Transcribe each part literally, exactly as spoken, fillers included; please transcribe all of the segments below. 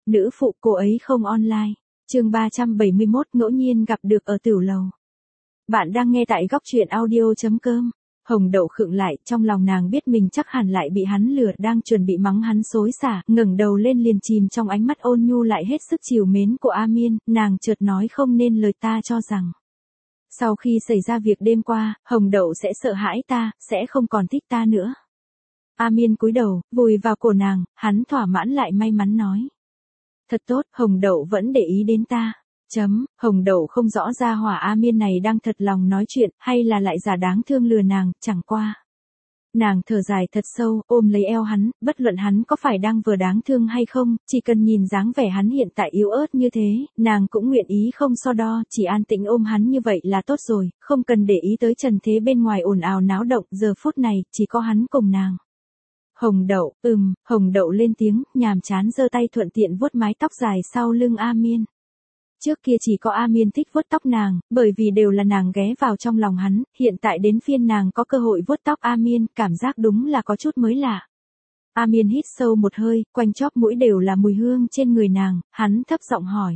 nữ phụ cô ấy không online. Chương ba trăm bảy mươi mốt ngẫu nhiên gặp được ở tiểu lầu. Bạn đang nghe tại góc truyện audio chấm com. Hồng Đậu khựng lại, trong lòng nàng biết mình chắc hẳn lại bị hắn lừa, đang chuẩn bị mắng hắn xối xả, ngẩng đầu lên liền chìm trong ánh mắt ôn nhu lại hết sức trìu mến của A Miên, nàng chợt nói không nên lời, ta cho rằng sau khi xảy ra việc đêm qua, Hồng Đậu sẽ sợ hãi ta, sẽ không còn thích ta nữa. A Miên cúi đầu, vùi vào cổ nàng, hắn thỏa mãn lại may mắn nói. Thật tốt, Hồng Đậu vẫn để ý đến ta. Chấm, Hồng Đậu không rõ ra hỏa A Miên này đang thật lòng nói chuyện, hay là lại giả đáng thương lừa nàng, chẳng qua. Nàng thở dài thật sâu, ôm lấy eo hắn, bất luận hắn có phải đang vừa đáng thương hay không, chỉ cần nhìn dáng vẻ hắn hiện tại yếu ớt như thế, nàng cũng nguyện ý không so đo, chỉ an tĩnh ôm hắn như vậy là tốt rồi, không cần để ý tới trần thế bên ngoài ồn ào náo động, giờ phút này, chỉ có hắn cùng nàng. Hồng Đậu, ừm, Hồng Đậu lên tiếng, nhàm chán giơ tay thuận tiện vuốt mái tóc dài sau lưng A Miên. Trước kia chỉ có A Miên thích vuốt tóc nàng, bởi vì đều là nàng ghé vào trong lòng hắn, hiện tại đến phiên nàng có cơ hội vuốt tóc A Miên, cảm giác đúng là có chút mới lạ. A Miên hít sâu một hơi, quanh chóp mũi đều là mùi hương trên người nàng, hắn thấp giọng hỏi.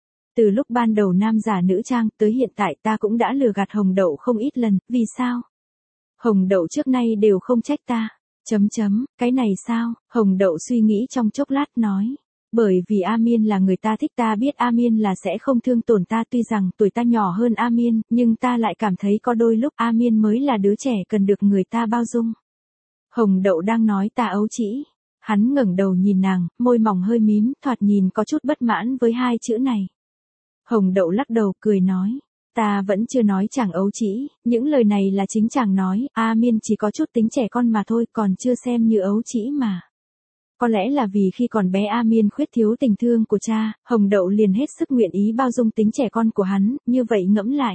Từ lúc ban đầu nam giả nữ trang, tới hiện tại ta cũng đã lừa gạt Hồng Đậu không ít lần, vì sao? Hồng Đậu trước nay đều không trách ta. Chấm chấm, cái này sao? Hồng Đậu suy nghĩ trong chốc lát nói. Bởi vì A Miên là người ta thích, ta biết A Miên là sẽ không thương tổn ta, tuy rằng tuổi ta nhỏ hơn A Miên, nhưng ta lại cảm thấy có đôi lúc A Miên mới là đứa trẻ cần được người ta bao dung. Hồng Đậu đang nói ta ấu trĩ. Hắn ngẩng đầu nhìn nàng, môi mỏng hơi mím, thoạt nhìn có chút bất mãn với hai chữ này. Hồng Đậu lắc đầu, cười nói. Ta vẫn chưa nói chàng ấu trĩ, những lời này là chính chàng nói, A Miên chỉ có chút tính trẻ con mà thôi, còn chưa xem như ấu trĩ mà. Có lẽ là vì khi còn bé A Miên khuyết thiếu tình thương của cha, Hồng Đậu liền hết sức nguyện ý bao dung tính trẻ con của hắn, như vậy ngẫm lại.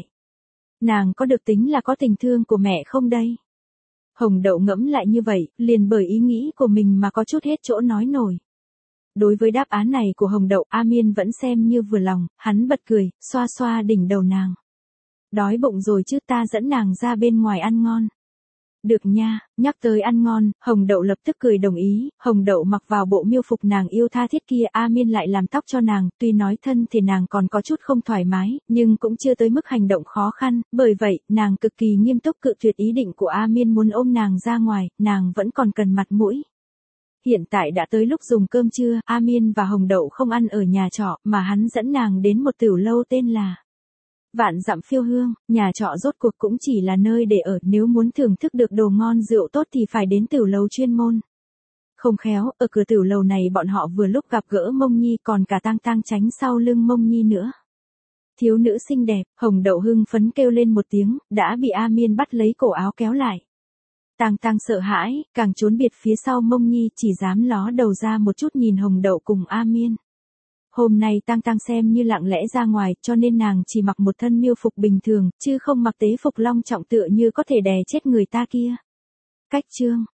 Nàng có được tính là có tình thương của mẹ không đây? Hồng Đậu ngẫm lại như vậy, liền bởi ý nghĩ của mình mà có chút hết chỗ nói nổi. Đối với đáp án này của Hồng Đậu, A Miên vẫn xem như vừa lòng, hắn bật cười, xoa xoa đỉnh đầu nàng. Đói bụng rồi chứ, ta dẫn nàng ra bên ngoài ăn ngon. Được nha, nhắc tới ăn ngon, Hồng Đậu lập tức cười đồng ý, Hồng Đậu mặc vào bộ miêu phục nàng yêu tha thiết kia, A Miên lại làm tóc cho nàng, tuy nói thân thì nàng còn có chút không thoải mái, nhưng cũng chưa tới mức hành động khó khăn, bởi vậy, nàng cực kỳ nghiêm túc cự tuyệt ý định của A Miên muốn ôm nàng ra ngoài, nàng vẫn còn cần mặt mũi. Hiện tại đã tới lúc dùng cơm trưa, A Miên và Hồng Đậu không ăn ở nhà trọ, mà hắn dẫn nàng đến một tiểu lâu tên là Vạn Dặm Phiêu Hương. Nhà trọ rốt cuộc cũng chỉ là nơi để ở, nếu muốn thưởng thức được đồ ngon rượu tốt thì phải đến tiểu lầu chuyên môn. Không khéo, ở cửa tiểu lầu này bọn họ vừa lúc gặp gỡ Mông Nhi, còn cả Tang Tang tránh sau lưng Mông Nhi nữa. Thiếu nữ xinh đẹp, Hồng Đậu hưng phấn kêu lên một tiếng, đã bị A Miên bắt lấy cổ áo kéo lại. Tang Tang sợ hãi, càng trốn biệt phía sau Mông Nhi, chỉ dám ló đầu ra một chút nhìn Hồng Đậu cùng A Miên. Hôm nay Tang Tang xem như lặng lẽ ra ngoài, cho nên nàng chỉ mặc một thân miêu phục bình thường, chứ không mặc tế phục long trọng tựa như có thể đè chết người ta kia. Cách chương,